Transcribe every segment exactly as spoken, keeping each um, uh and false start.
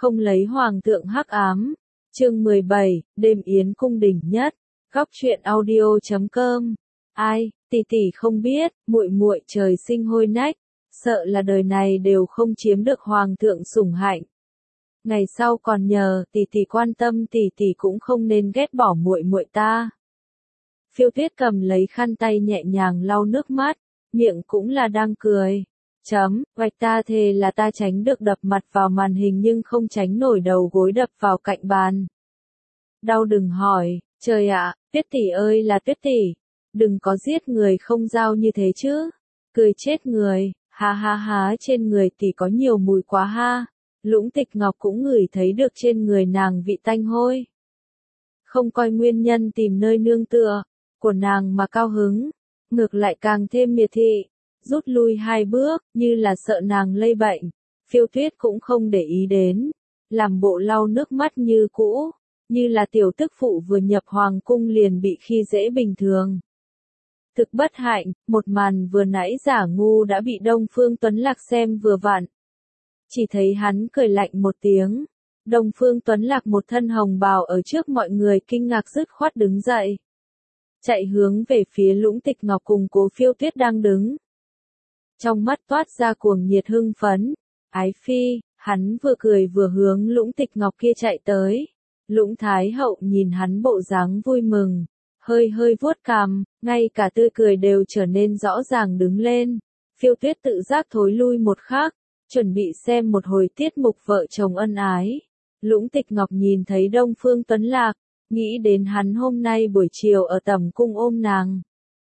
không lấy hoàng thượng hắc ám. Chương mười bảy, đêm yến cung đình nhất. Góc truyện audio chấm com. Ai, tỷ tỷ không biết, muội muội trời sinh hôi nách, sợ là đời này đều không chiếm được hoàng thượng sủng hạnh. Ngày sau còn nhờ tỷ tỷ quan tâm, tỷ tỷ cũng không nên ghét bỏ muội muội ta. Phiêu Tuyết cầm lấy khăn tay nhẹ nhàng lau nước mắt, miệng cũng là đang cười. Chấm, vạch ta thề là ta tránh được đập mặt vào màn hình nhưng không tránh nổi đầu gối đập vào cạnh bàn. Đau đừng hỏi, trời ạ, Tuyết tỷ ơi là Tuyết tỷ, đừng có giết người không dao như thế chứ. Cười chết người, ha ha ha, trên người tỷ có nhiều mùi quá ha. Lũng Tịch Ngọc cũng ngửi thấy được trên người nàng vị tanh hôi. Không coi nguyên nhân tìm nơi nương tựa của nàng mà cao hứng, ngược lại càng thêm miệt thị, rút lui hai bước, như là sợ nàng lây bệnh. Phiêu Tuyết cũng không để ý đến, làm bộ lau nước mắt như cũ, như là tiểu tức phụ vừa nhập hoàng cung liền bị khi dễ bình thường. Thực bất hạnh, một màn vừa nãy giả ngu đã bị Đông Phương Tuấn Lạc xem vừa vặn. Chỉ thấy hắn cười lạnh một tiếng. Đông Phương Tuấn Lạc một thân hồng bào ở trước mọi người kinh ngạc dứt khoát đứng dậy. Chạy hướng về phía Lũng Tịch Ngọc cùng Cố Phiêu Tuyết đang đứng. Trong mắt toát ra cuồng nhiệt hưng phấn. Ái phi, hắn vừa cười vừa hướng Lũng Tịch Ngọc kia chạy tới. Lũng Thái Hậu nhìn hắn bộ dáng vui mừng, hơi hơi vuốt cằm, ngay cả tươi cười đều trở nên rõ ràng đứng lên. Phiêu Tuyết tự giác thối lui một khắc, chuẩn bị xem một hồi tiết mục vợ chồng ân ái. Lũng Tịch Ngọc nhìn thấy Đông Phương Tuấn Lạc, nghĩ đến hắn hôm nay buổi chiều ở tẩm cung ôm nàng.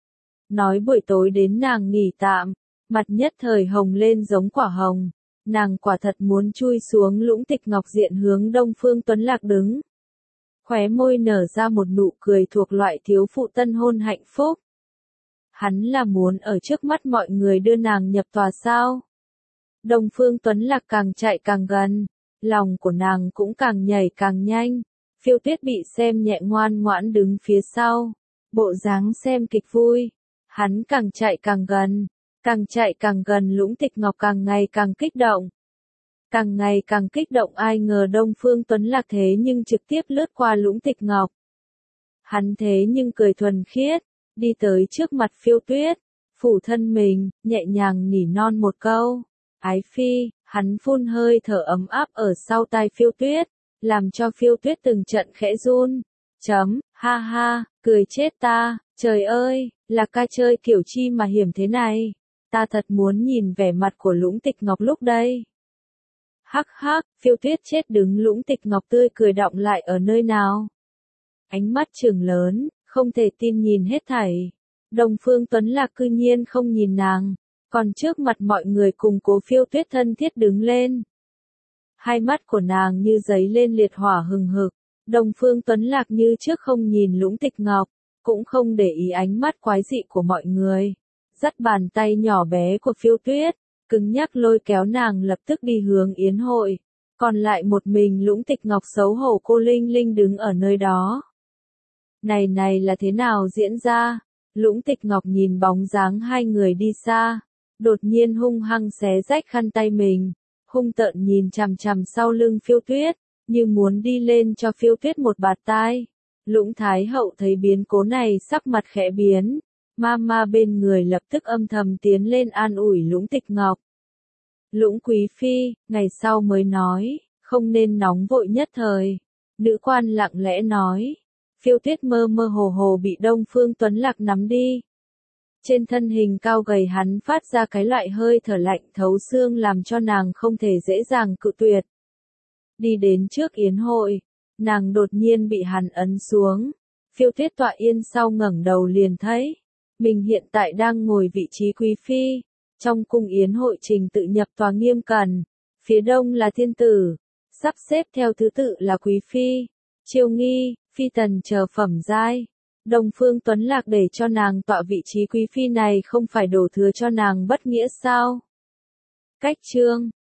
Nói buổi tối đến nàng nghỉ tạm, mặt nhất thời hồng lên giống quả hồng. Nàng quả thật muốn chui xuống Lũng Tịch Ngọc diện hướng Đông Phương Tuấn Lạc đứng. Khóe môi nở ra một nụ cười thuộc loại thiếu phụ tân hôn hạnh phúc. Hắn là muốn ở trước mắt mọi người đưa nàng nhập tòa sao? Đông Phương Tuấn Lạc càng chạy càng gần, lòng của nàng cũng càng nhảy càng nhanh. Phiêu Tuyết bị xem nhẹ ngoan ngoãn đứng phía sau, bộ dáng xem kịch vui. Hắn càng chạy càng gần, càng chạy càng gần, Lũng Tịch Ngọc càng ngày càng kích động. Càng ngày càng kích động, ai ngờ Đông Phương Tuấn Lạc thế nhưng trực tiếp lướt qua Lũng Tịch Ngọc. Hắn thế nhưng cười thuần khiết, đi tới trước mặt Phiêu Tuyết, phủ thân mình, nhẹ nhàng nỉ non một câu. Ái phi, hắn phun hơi thở ấm áp ở sau tai Phiêu Tuyết, làm cho Phiêu Tuyết từng trận khẽ run. Chấm, ha ha, cười chết ta, trời ơi, là ca chơi kiểu chi mà hiểm thế này. Ta thật muốn nhìn vẻ mặt của Lũng Tịch Ngọc lúc đây. Hắc hắc, Phiêu Tuyết chết đứng, Lũng Tịch Ngọc tươi cười đọng lại ở nơi nào. Ánh mắt trừng lớn, không thể tin nhìn hết thảy. Đông Phương Tuấn Lạc cư nhiên không nhìn nàng, còn trước mặt mọi người cùng Cố Phiêu Tuyết thân thiết đứng lên. Hai mắt của nàng như giấy lên liệt hỏa hừng hực. Đông Phương Tuấn Lạc như trước không nhìn Lũng Tịch Ngọc, cũng không để ý ánh mắt quái dị của mọi người. Dắt bàn tay nhỏ bé của Phiêu Tuyết, cứng nhắc lôi kéo nàng lập tức đi hướng yến hội. Còn lại một mình Lũng Tịch Ngọc xấu hổ cô linh linh đứng ở nơi đó. Này này là thế nào diễn ra? Lũng Tịch Ngọc nhìn bóng dáng hai người đi xa, đột nhiên hung hăng xé rách khăn tay mình, hung tợn nhìn chằm chằm sau lưng Phiêu Tuyết, như muốn đi lên cho Phiêu Tuyết một bạt tai. Lũng Thái Hậu thấy biến cố này sắc mặt khẽ biến, Mama bên người lập tức âm thầm tiến lên an ủi Lũng Tịch Ngọc. Lũng quý phi, ngày sau mới nói, không nên nóng vội nhất thời. Nữ quan lặng lẽ nói. Phiêu Tuyết mơ mơ hồ hồ bị Đông Phương Tuấn Lạc nắm đi. Trên thân hình cao gầy hắn phát ra cái loại hơi thở lạnh thấu xương làm cho nàng không thể dễ dàng cự tuyệt. Đi đến trước yến hội, nàng đột nhiên bị hắn ấn xuống. Phiêu Tuyết tọa yên sau ngẩng đầu liền thấy, mình hiện tại đang ngồi vị trí quý phi. Trong cung yến hội trình tự nhập tòa nghiêm cẩn, phía đông là thiên tử, sắp xếp theo thứ tự là quý phi, chiêu nghi, phi tần chờ phẩm giai. Đông Phương Tuấn Lạc để cho nàng tọa vị trí quý phi này không phải đổ thừa cho nàng bất nghĩa sao? Cách chương